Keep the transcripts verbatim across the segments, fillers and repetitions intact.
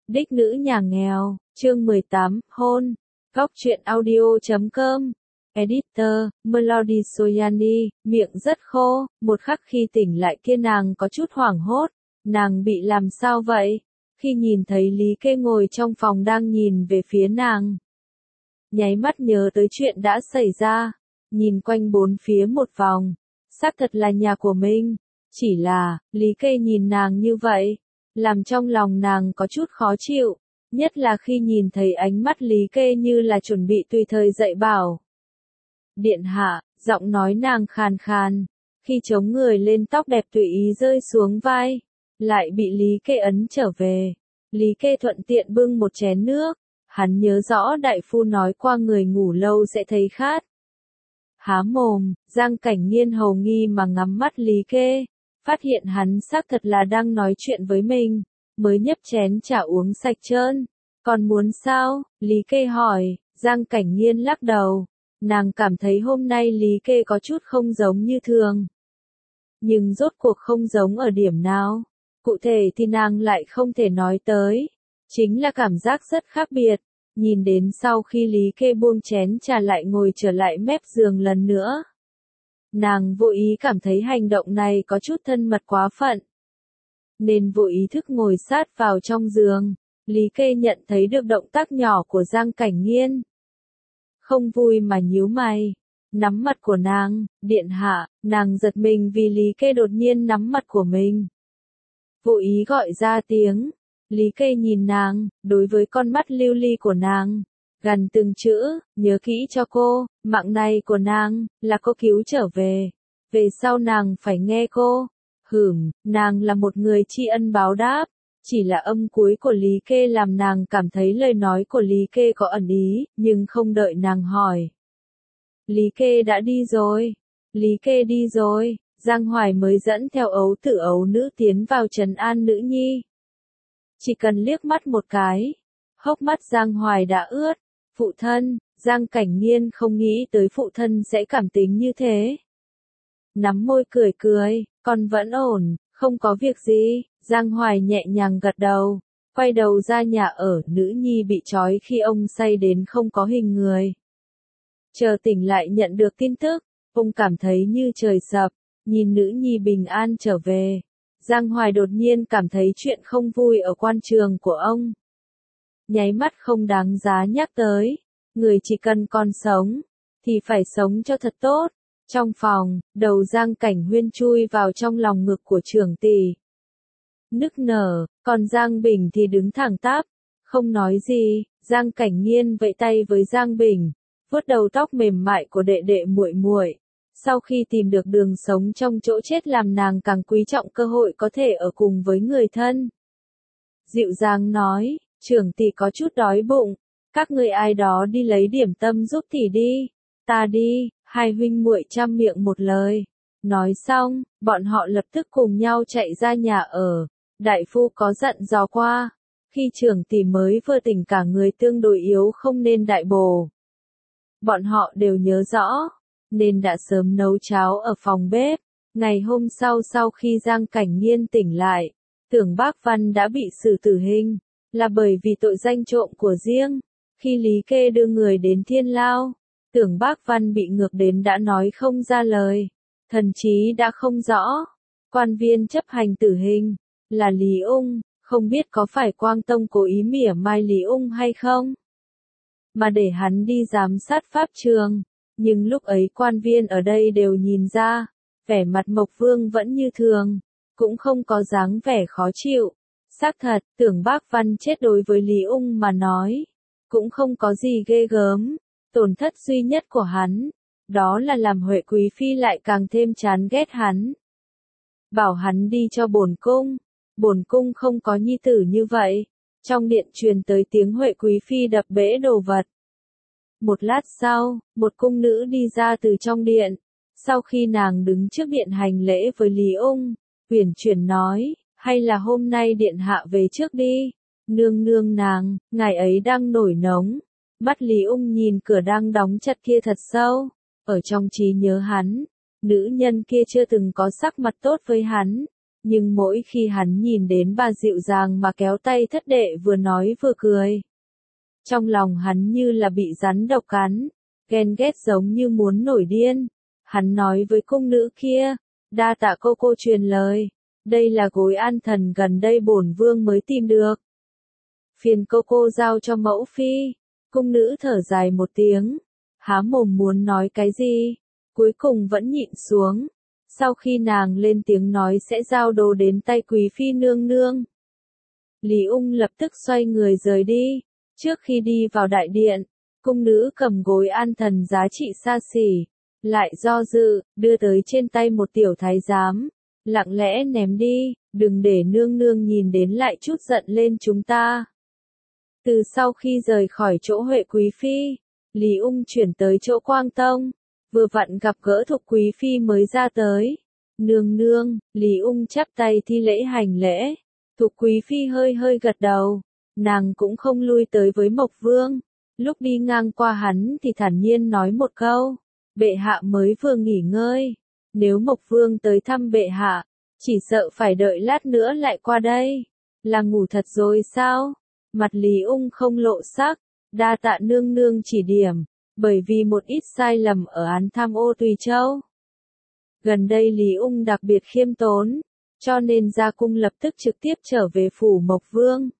Đích nữ nhà nghèo, chương mười tám, hôn. Góc truyện audio chấm com. Editor, Melody Soyani, miệng rất khô, một khắc khi tỉnh lại kia nàng có chút hoảng hốt. Nàng bị làm sao vậy? Khi nhìn thấy Lý Kê ngồi trong phòng đang nhìn về phía nàng. Nháy mắt nhớ tới chuyện đã xảy ra, nhìn quanh bốn phía một vòng. Xác thật là nhà của mình, chỉ là, Lý Kê nhìn nàng như vậy, làm trong lòng nàng có chút khó chịu, nhất là khi nhìn thấy ánh mắt Lý Kê như là chuẩn bị tùy thời dạy bảo. Điện hạ, giọng nói nàng khàn khàn, khi chống người lên tóc đẹp tùy ý rơi xuống vai, lại bị Lý Kê ấn trở về. Lý Kê thuận tiện bưng một chén nước, hắn nhớ rõ đại phu nói qua người ngủ lâu sẽ thấy khát. Há mồm, Giang Cảnh Nghiên hầu nghi mà ngắm mắt Lý Kê, phát hiện hắn xác thật là đang nói chuyện với mình, mới nhấp chén trà uống sạch trơn. Còn muốn sao? Lý Kê hỏi. Giang Cảnh Nghiên lắc đầu, nàng cảm thấy hôm nay Lý Kê có chút không giống như thường. Nhưng rốt cuộc không giống ở điểm nào? Cụ thể thì nàng lại không thể nói tới, chính là cảm giác rất khác biệt. Nhìn đến sau khi Lý Kê buông chén trà lại ngồi trở lại mép giường lần nữa. Nàng vô ý cảm thấy hành động này có chút thân mật quá phận. Nên vô ý thức ngồi sát vào trong giường. Lý Kê nhận thấy được động tác nhỏ của Giang Cảnh Nghiên. Không vui mà nhíu mày. Nắm mặt của nàng, điện hạ, nàng giật mình vì Lý Kê đột nhiên nắm mặt của mình. Vô ý gọi ra tiếng. Lý Kê nhìn nàng, đối với con mắt lưu ly của nàng, gần từng chữ, nhớ kỹ cho cô, mạng này của nàng, là cô cứu trở về. Về sau nàng phải nghe cô. Hửm, nàng là một người tri ân báo đáp. Chỉ là âm cuối của Lý Kê làm nàng cảm thấy lời nói của Lý Kê có ẩn ý, nhưng không đợi nàng hỏi. Lý Kê đã đi rồi. Lý Kê đi rồi, Giang Hoài mới dẫn theo ấu tử ấu nữ tiến vào trấn an nữ nhi. Chỉ cần liếc mắt một cái, hốc mắt Giang Hoài đã ướt. Phụ thân, Giang Cảnh Nghiên không nghĩ tới phụ thân sẽ cảm tính như thế. Nắm môi cười cười, con vẫn ổn, không có việc gì. Giang Hoài nhẹ nhàng gật đầu, quay đầu ra nhà ở, nữ nhi bị trói khi ông say đến không có hình người. Chờ tỉnh lại nhận được tin tức, ông cảm thấy như trời sập, nhìn nữ nhi bình an trở về. Giang Hoài đột nhiên cảm thấy chuyện không vui ở quan trường của ông. Nháy mắt không đáng giá nhắc tới, người chỉ cần còn sống, thì phải sống cho thật tốt. Trong phòng, đầu Giang Cảnh Huyên chui vào trong lòng ngực của trưởng tỷ. Nức nở, còn Giang Bình thì đứng thẳng tắp, không nói gì. Giang Cảnh Nghiên vẫy tay với Giang Bình, vuốt đầu tóc mềm mại của đệ đệ muội muội. Sau khi tìm được đường sống trong chỗ chết làm nàng càng quý trọng cơ hội có thể ở cùng với người thân. Dịu dàng nói, trưởng tỷ có chút đói bụng, các người ai đó đi lấy điểm tâm giúp tỷ đi. Ta đi, hai huynh muội chăm miệng một lời. Nói xong, bọn họ lập tức cùng nhau chạy ra nhà ở. Đại phu có dặn dò qua, khi trưởng tỷ mới vừa tỉnh cả người tương đối yếu không nên đại bổ. Bọn họ đều nhớ rõ, nên đã sớm nấu cháo ở phòng bếp. Ngày hôm sau sau khi Giang Cảnh Nghiên tỉnh lại, Tưởng Bác Văn đã bị xử tử hình, là bởi vì tội danh trộm của riêng. Khi Lý Kê đưa người đến thiên lao, Tưởng Bác Văn bị ngược đến đã nói không ra lời, thần trí đã không rõ. Quan viên chấp hành tử hình là Lý Ung, không biết có phải Quang Tông cố ý mỉa mai Lý Ung hay không, mà để hắn đi giám sát pháp trường. Nhưng lúc ấy quan viên ở đây đều nhìn ra, vẻ mặt Mộc Vương vẫn như thường, cũng không có dáng vẻ khó chịu. Xác thật, Tưởng Bác Văn chết đối với Lý Ung mà nói, cũng không có gì ghê gớm. Tổn thất duy nhất của hắn, đó là làm Huệ Quý Phi lại càng thêm chán ghét hắn. Bảo hắn đi cho bổn cung, bổn cung không có nhi tử như vậy. Trong điện truyền tới tiếng Huệ Quý Phi đập bể đồ vật. Một lát sau, một cung nữ đi ra từ trong điện. Sau khi nàng đứng trước điện hành lễ với Lý Ung, uyển chuyển nói, hay là hôm nay điện hạ về trước đi. Nương nương nàng, ngài ấy đang nổi nóng. Mắt Lý Ung nhìn cửa đang đóng chặt kia thật sâu. Ở trong trí nhớ hắn, nữ nhân kia chưa từng có sắc mặt tốt với hắn. nhưng mỗi khi hắn nhìn đến bà dịu dàng mà kéo tay thất đệ vừa nói vừa cười. Trong lòng hắn như là bị rắn độc cắn, ghen ghét giống như muốn nổi điên. Hắn nói với cung nữ kia, đa tạ cô cô truyền lời, đây là gối an thần gần đây bổn vương mới tìm được. Phiền cô cô giao cho mẫu phi. Cung nữ thở dài một tiếng, há mồm muốn nói cái gì, cuối cùng vẫn nhịn xuống. Sau khi nàng lên tiếng nói sẽ giao đồ đến tay quý phi nương nương, Lý Ung lập tức xoay người rời đi. Trước khi đi vào đại điện, cung nữ cầm gối an thần giá trị xa xỉ, lại do dự, đưa tới trên tay một tiểu thái giám, lặng lẽ ném đi, đừng để nương nương nhìn đến lại chút giận lên chúng ta. Từ sau khi rời khỏi chỗ Huệ Quý Phi, Lý Ung chuyển tới chỗ Quang Tông, vừa vặn gặp gỡ Thục Quý Phi mới ra tới. Nương nương, Lý Ung chắp tay thi lễ hành lễ. Thục Quý Phi hơi hơi gật đầu, nàng cũng không lui tới với Mộc Vương. Lúc đi ngang qua hắn thì thản nhiên nói một câu, bệ hạ mới vừa nghỉ ngơi. Nếu Mộc Vương tới thăm bệ hạ, chỉ sợ phải đợi lát nữa lại qua đây. Là ngủ thật rồi sao? Mặt Lý Ung không lộ sắc, đa tạ nương nương chỉ điểm, bởi vì một ít sai lầm ở án tham ô Tùy Châu. Gần đây Lý Ung đặc biệt khiêm tốn, cho nên ra cung lập tức trực tiếp trở về phủ Mộc Vương.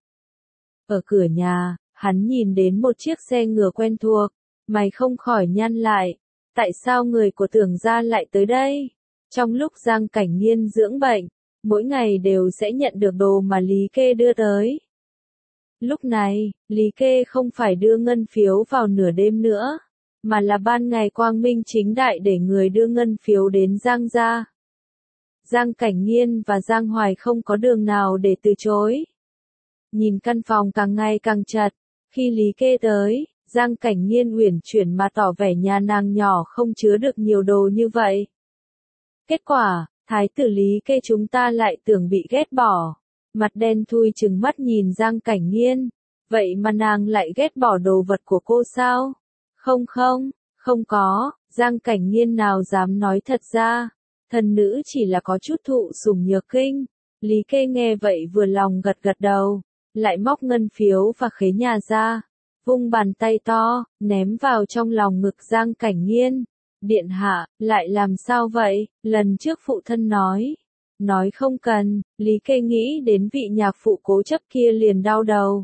Ở cửa nhà, hắn nhìn đến một chiếc xe ngựa quen thuộc, mày không khỏi nhăn lại, tại sao người của Tưởng gia lại tới đây? Trong lúc Giang Cảnh Nghiên dưỡng bệnh, mỗi ngày đều sẽ nhận được đồ mà Lý Kê đưa tới. Lúc này, Lý Kê không phải đưa ngân phiếu vào nửa đêm nữa, mà là ban ngày quang minh chính đại để người đưa ngân phiếu đến Giang gia. Giang Cảnh Nghiên và Giang Hoài không có đường nào để từ chối. Nhìn căn phòng càng ngày càng chật, khi Lý Kê tới, Giang Cảnh Nghiên uyển chuyển mà tỏ vẻ nhà nàng nhỏ không chứa được nhiều đồ như vậy. Kết quả, thái tử Lý Kê chúng ta lại tưởng bị ghét bỏ. Mặt đen thui trừng mắt nhìn Giang Cảnh Nghiên, vậy mà nàng lại ghét bỏ đồ vật của cô sao? Không không, không có, Giang Cảnh Nghiên nào dám nói thật ra, thần nữ chỉ là có chút thụ sủng nhược kinh. Lý Kê nghe vậy vừa lòng gật gật đầu, lại móc ngân phiếu và khế nhà ra, vung bàn tay to, ném vào trong lòng ngực Giang Cảnh Nghiên. Điện hạ, lại làm sao vậy? Lần trước phụ thân nói. Nói không cần, Lý Kê nghĩ đến vị nhạc phụ cố chấp kia liền đau đầu.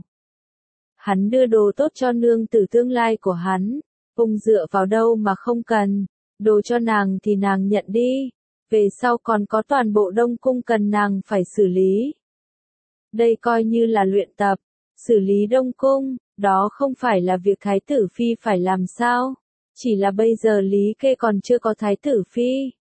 Hắn đưa đồ tốt cho nương tử tương lai của hắn, ông dựa vào đâu mà không cần, đồ cho nàng thì nàng nhận đi, về sau còn có toàn bộ Đông Cung cần nàng phải xử lý. Đây coi như là luyện tập, xử lý Đông Cung, đó không phải là việc thái tử phi phải làm sao, chỉ là bây giờ Lý Kê còn chưa có thái tử phi.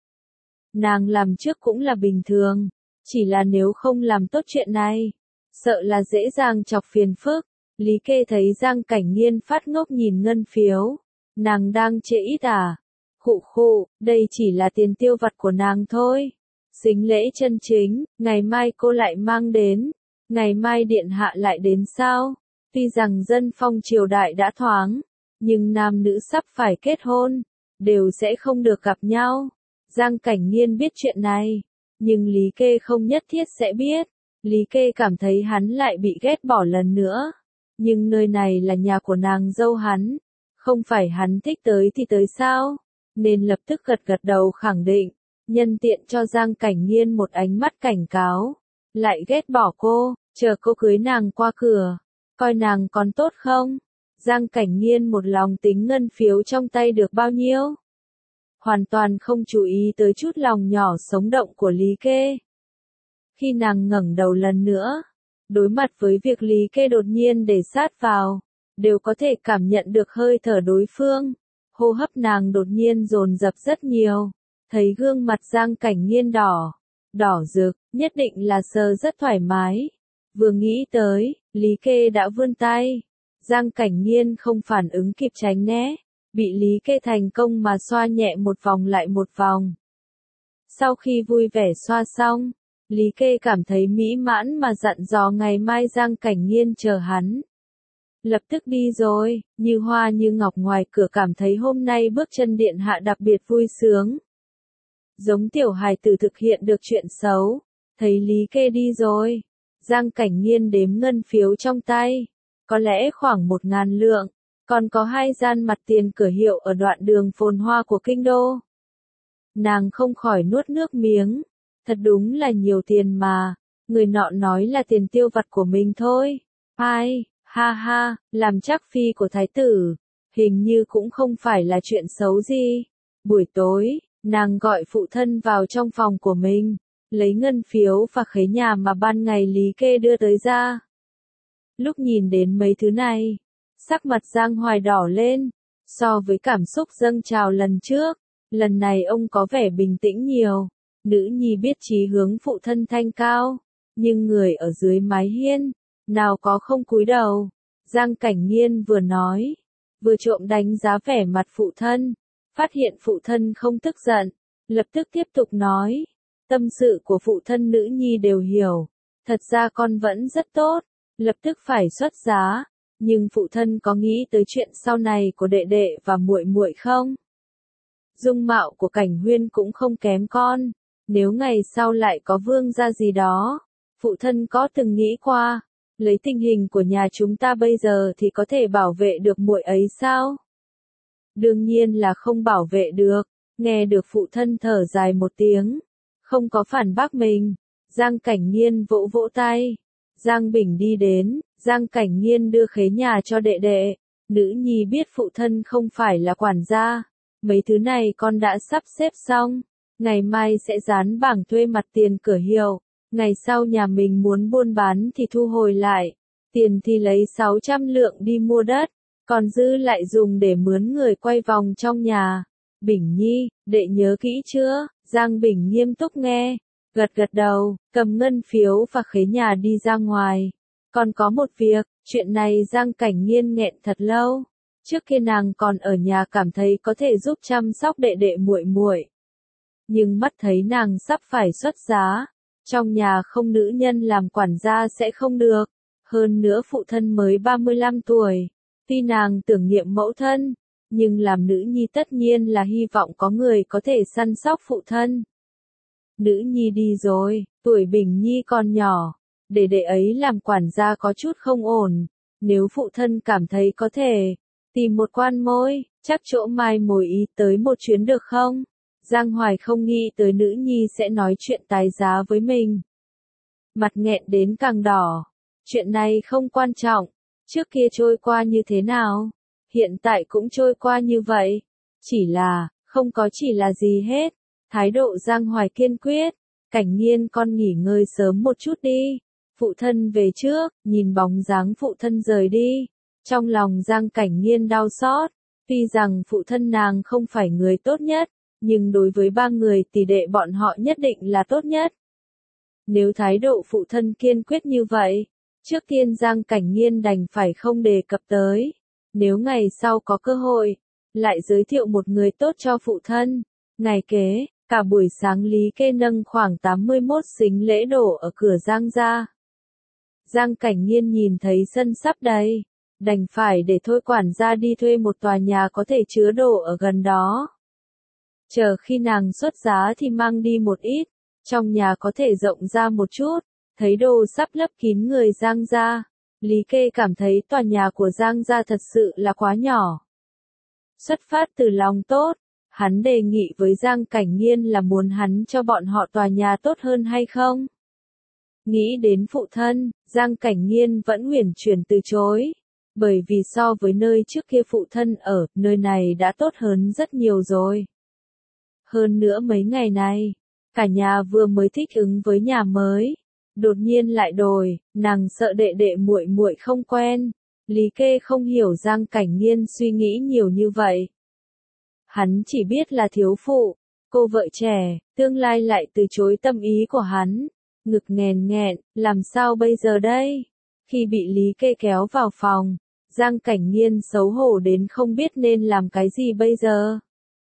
Nàng làm trước cũng là bình thường, chỉ là nếu không làm tốt chuyện này, sợ là dễ dàng chọc phiền phức. Lý Kê thấy Giang Cảnh Nghiên phát ngốc nhìn ngân phiếu, nàng đang trễ ít à? Khụ khụ, đây chỉ là tiền tiêu vặt của nàng thôi. Sính lễ chân chính, ngày mai cô lại mang đến, ngày mai điện hạ lại đến sao? Tuy rằng dân phong triều đại đã thoáng, nhưng nam nữ sắp phải kết hôn, đều sẽ không được gặp nhau. Giang Cảnh Nghiên biết chuyện này, nhưng Lý Kê không nhất thiết sẽ biết. Lý Kê cảm thấy hắn lại bị ghét bỏ lần nữa. Nhưng nơi này là nhà của nàng dâu hắn, không phải hắn thích tới thì tới sao? Nên lập tức gật gật đầu khẳng định, nhân tiện cho Giang Cảnh Nghiên một ánh mắt cảnh cáo. Lại ghét bỏ cô, chờ cô cưới nàng qua cửa, coi nàng còn tốt không? Giang Cảnh Nghiên một lòng tính ngân phiếu trong tay được bao nhiêu, hoàn toàn không chú ý tới chút lòng nhỏ sống động của Lý Kê. Khi nàng ngẩng đầu lần nữa, đối mặt với việc Lý Kê đột nhiên để sát vào, đều có thể cảm nhận được hơi thở đối phương. Hô hấp nàng đột nhiên dồn dập rất nhiều, thấy gương mặt Giang Cảnh Nghiên đỏ, đỏ rực, nhất định là sờ rất thoải mái. Vừa nghĩ tới, Lý Kê đã vươn tay, Giang Cảnh Nghiên không phản ứng kịp tránh né, bị Lý Kê thành công mà xoa nhẹ một vòng lại một vòng. Sau khi vui vẻ xoa xong, Lý Kê cảm thấy mỹ mãn mà dặn dò ngày mai Giang Cảnh Nghiên chờ hắn. Lập tức đi rồi, Như Hoa Như Ngọc ngoài cửa cảm thấy hôm nay bước chân điện hạ đặc biệt vui sướng. Giống tiểu hài tử thực hiện được chuyện xấu, Thấy Lý Kê đi rồi, Giang Cảnh Nghiên đếm ngân phiếu trong tay, có lẽ khoảng một ngàn lượng, còn có hai gian mặt tiền cửa hiệu ở đoạn đường phồn hoa của kinh đô. Nàng không khỏi nuốt nước miếng, thật đúng là nhiều tiền mà, người nọ nói là tiền tiêu vặt của mình thôi. Ai, ha ha, làm trác phi của thái tử, hình như cũng không phải là chuyện xấu gì. Buổi tối, nàng gọi phụ thân vào trong phòng của mình, lấy ngân phiếu và khế nhà mà ban ngày Lý Kê đưa tới ra. Lúc nhìn đến mấy thứ này, sắc mặt Giang Hoài đỏ lên, so với cảm xúc dâng trào lần trước, lần này ông có vẻ bình tĩnh nhiều. Nữ nhi biết chí hướng phụ thân thanh cao, nhưng người ở dưới mái hiên, nào có không cúi đầu. Giang Cảnh Nghiên vừa nói, vừa trộm đánh giá vẻ mặt phụ thân, phát hiện phụ thân không tức giận, lập tức tiếp tục nói, tâm sự của phụ thân nữ nhi đều hiểu, thật ra con vẫn rất tốt, lập tức phải xuất giá, nhưng phụ thân có nghĩ tới chuyện sau này của đệ đệ và muội muội không? Dung mạo của Cảnh Huyên cũng không kém con, nếu ngày sau lại có vương gia gì đó, phụ thân có từng nghĩ qua, lấy tình hình của nhà chúng ta bây giờ thì có thể bảo vệ được muội ấy sao? Đương nhiên là không bảo vệ được. Nghe được phụ thân thở dài một tiếng, không có phản bác mình, Giang Cảnh Nghiên vỗ vỗ tay. Giang Bình đi đến, Giang Cảnh Nghiên đưa khế nhà cho đệ đệ. Nữ nhi biết phụ thân không phải là quản gia, mấy thứ này con đã sắp xếp xong, ngày mai sẽ dán bảng thuê mặt tiền cửa hiệu, ngày sau nhà mình muốn buôn bán thì thu hồi lại, tiền thì lấy sáu trăm lượng đi mua đất, còn dư lại dùng để mướn người quay vòng trong nhà. Bình Nhi, đệ nhớ kỹ chưa? Giang Bình nghiêm túc nghe, gật gật đầu, cầm ngân phiếu và khế nhà đi ra ngoài. Còn có một việc, chuyện này Giang Cảnh Nghiên nghẹn thật lâu. Trước kia nàng còn ở nhà cảm thấy có thể giúp chăm sóc đệ đệ muội muội, nhưng mắt thấy nàng sắp phải xuất giá, trong nhà không nữ nhân làm quản gia sẽ không được. Hơn nữa phụ thân mới ba mươi lăm tuổi, tuy nàng tưởng niệm mẫu thân, nhưng làm nữ nhi tất nhiên là hy vọng có người có thể săn sóc phụ thân. Nữ nhi đi rồi, tuổi Bình Nhi còn nhỏ, để đệ ấy làm quản gia có chút không ổn, nếu phụ thân cảm thấy có thể tìm một quan môi, chắc chỗ mai mồi ý tới một chuyến được không? Giang Hoài không nghĩ tới nữ nhi sẽ nói chuyện tái giá với mình. Mặt nghẹn đến càng đỏ. Chuyện này không quan trọng. Trước kia trôi qua như thế nào? Hiện tại cũng trôi qua như vậy. Chỉ là, không có chỉ là gì hết. Thái độ Giang Hoài kiên quyết. Cảnh Nghiên con nghỉ ngơi sớm một chút đi. Phụ thân về trước, nhìn bóng dáng phụ thân rời đi. Trong lòng Giang Cảnh Nghiên đau xót. Tuy rằng phụ thân nàng không phải người tốt nhất, nhưng đối với ba người tỷ đệ bọn họ nhất định là tốt nhất. Nếu thái độ phụ thân kiên quyết như vậy, trước tiên Giang Cảnh Nghiên đành phải không đề cập tới. Nếu ngày sau có cơ hội, lại giới thiệu một người tốt cho phụ thân. Ngày kế, cả buổi sáng Lý Kê nâng khoảng tám mươi mốt sính lễ đổ ở cửa Giang gia. Giang Cảnh Nghiên nhìn thấy sân sắp đầy, đành phải để thôi quản gia đi thuê một tòa nhà có thể chứa đồ ở gần đó. Chờ khi nàng xuất giá thì mang đi một ít, trong nhà có thể rộng ra một chút, thấy đồ sắp lấp kín người Giang gia. Lý Kê cảm thấy tòa nhà của Giang gia thật sự là quá nhỏ. Xuất phát từ lòng tốt, hắn đề nghị với Giang Cảnh Nghiên là muốn hắn cho bọn họ tòa nhà tốt hơn hay không. Nghĩ đến phụ thân, Giang Cảnh Nghiên vẫn uyển chuyển từ chối, bởi vì so với nơi trước kia phụ thân ở, nơi này đã tốt hơn rất nhiều rồi. Hơn nữa mấy ngày này, cả nhà vừa mới thích ứng với nhà mới, đột nhiên lại đổi, nàng sợ đệ đệ muội muội không quen. Lý Kê không hiểu Giang Cảnh Nghiên suy nghĩ nhiều như vậy. Hắn chỉ biết là thiếu phụ, cô vợ trẻ, tương lai lại từ chối tâm ý của hắn, ngực nghèn nghẹn, làm sao bây giờ đây? Khi bị Lý Kê kéo vào phòng, Giang Cảnh Nghiên xấu hổ đến không biết nên làm cái gì bây giờ.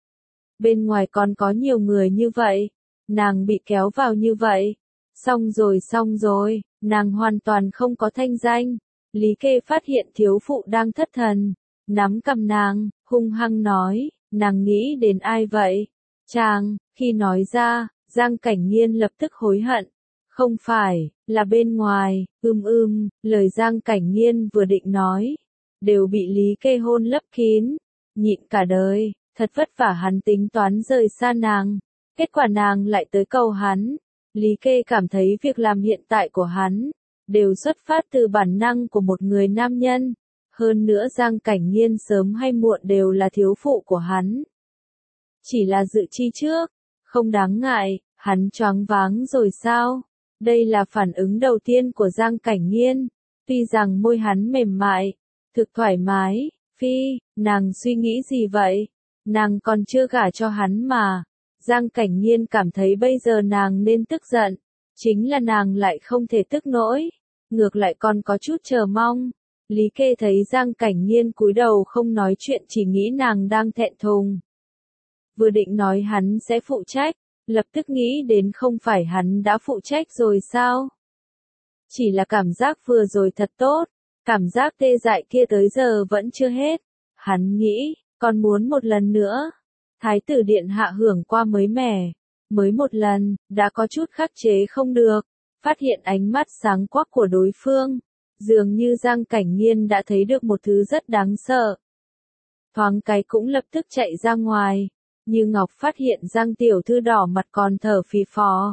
Bên ngoài còn có nhiều người như vậy, nàng bị kéo vào như vậy. Xong rồi xong rồi, nàng hoàn toàn không có thanh danh. Lý Kê phát hiện thiếu phụ đang thất thần, nắm cầm nàng, hung hăng nói, nàng nghĩ đến ai vậy? Chàng, khi nói ra, Giang Cảnh Nghiên lập tức hối hận, Không phải, là bên ngoài, ưm ưm, lời Giang Cảnh Nghiên vừa định nói, đều bị Lý Kê hôn lấp kín, nhịn cả đời, thật vất vả hắn tính toán rời xa nàng, kết quả nàng lại tới cầu hắn. Lý Kê cảm thấy việc làm hiện tại của hắn, đều xuất phát từ bản năng của một người nam nhân, hơn nữa Giang Cảnh Nghiên sớm hay muộn đều là thiếu phụ của hắn. Chỉ là dự chi trước, không đáng ngại, hắn choáng váng rồi sao? Đây là phản ứng đầu tiên của Giang Cảnh Nghiên, tuy rằng môi hắn mềm mại, thực thoải mái, phi, nàng suy nghĩ gì vậy? Nàng còn chưa gả cho hắn mà. Giang Cảnh Nghiên cảm thấy bây giờ nàng nên tức giận, chính là nàng lại không thể tức nổi, ngược lại còn có chút chờ mong. Lý Kê thấy Giang Cảnh Nghiên cúi đầu không nói chuyện chỉ nghĩ nàng đang thẹn thùng. Vừa định nói hắn sẽ phụ trách, lập tức nghĩ đến không phải hắn đã phụ trách rồi sao? Chỉ là cảm giác vừa rồi thật tốt, cảm giác tê dại kia tới giờ vẫn chưa hết. Hắn nghĩ, còn muốn một lần nữa. Thái tử điện hạ hưởng qua mới mẻ, mới một lần, đã có chút khắc chế không được, phát hiện ánh mắt sáng quắc của đối phương, dường như Giang Cảnh Nghiên đã thấy được một thứ rất đáng sợ. Thoáng cái cũng lập tức chạy ra ngoài, Như Ngọc phát hiện Giang tiểu thư đỏ mặt còn thở phì phò.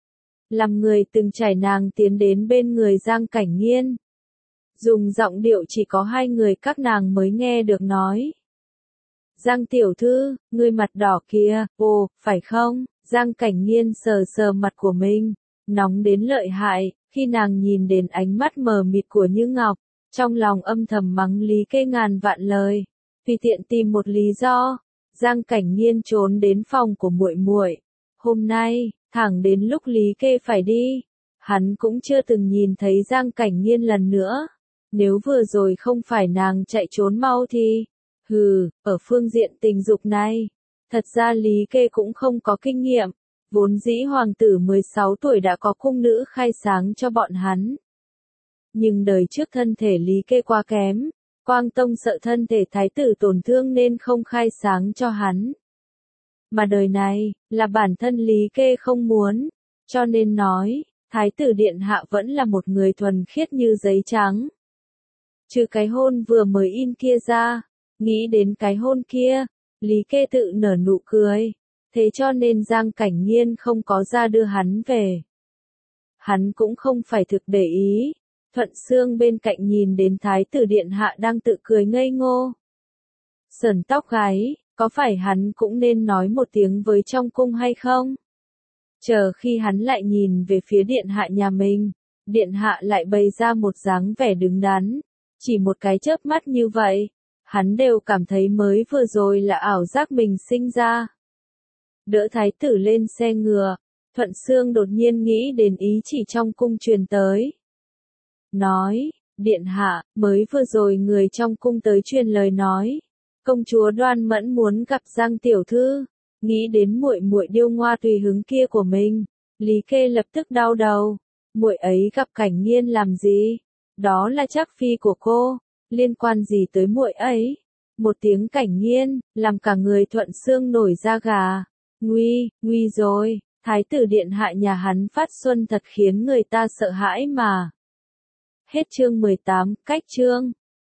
Làm người từng trải nàng tiến đến bên người Giang Cảnh Nghiên. Dùng giọng điệu chỉ có hai người các nàng mới nghe được nói. Giang tiểu thư, ngươi mặt đỏ kìa, ồ, phải không? Giang Cảnh Nghiên sờ sờ mặt của mình, nóng đến lợi hại, khi nàng nhìn đến ánh mắt mờ mịt của Như Ngọc, trong lòng âm thầm mắng Lý Kê ngàn vạn lời, vì tiện tìm một lý do, Giang Cảnh Nghiên trốn đến phòng của muội muội. Hôm nay, thẳng đến lúc Lý Kê phải đi, hắn cũng chưa từng nhìn thấy Giang Cảnh Nghiên lần nữa. Nếu vừa rồi không phải nàng chạy trốn mau thì, hừ, ở phương diện tình dục này, thật ra Lý Kê cũng không có kinh nghiệm, vốn dĩ hoàng tử mười sáu tuổi đã có cung nữ khai sáng cho bọn hắn. Nhưng đời trước thân thể Lý Kê quá kém, Quang Tông sợ thân thể thái tử tổn thương nên không khai sáng cho hắn. Mà đời này, là bản thân Lý Kê không muốn, cho nên nói, thái tử điện hạ vẫn là một người thuần khiết như giấy trắng. Trừ cái hôn vừa mới in kia ra, nghĩ đến cái hôn kia, Lý Kê tự nở nụ cười, thế cho nên Giang Cảnh Nghiên không có ra đưa hắn về. Hắn cũng không phải thực để ý, Thuận Sương bên cạnh nhìn đến thái tử điện hạ đang tự cười ngây ngô. Sờn tóc gáy, có phải hắn cũng nên nói một tiếng với trong cung hay không? Chờ khi hắn lại nhìn về phía điện hạ nhà mình, điện hạ lại bày ra một dáng vẻ đứng đắn, chỉ một cái chớp mắt như vậy, hắn đều cảm thấy mới vừa rồi là ảo giác mình sinh ra. Đỡ thái tử lên xe ngựa, Thuận Sương đột nhiên nghĩ đến ý chỉ trong cung truyền tới. Nói, điện hạ, mới vừa rồi người trong cung tới truyền lời nói, công chúa Đoan Mẫn muốn gặp Giang tiểu thư, nghĩ đến muội muội điêu ngoa tùy hứng kia của mình, Lý Kê lập tức đau đầu, muội ấy gặp Cảnh Nghiên làm gì? Đó là trác phi của cô, liên quan gì tới muội ấy? Một tiếng Cảnh Nghiên, làm cả người Thuận Sương nổi da gà. Nguy, nguy rồi, thái tử điện hạ nhà hắn phát xuân thật khiến người ta sợ hãi mà. Hết chương mười tám, cách chương.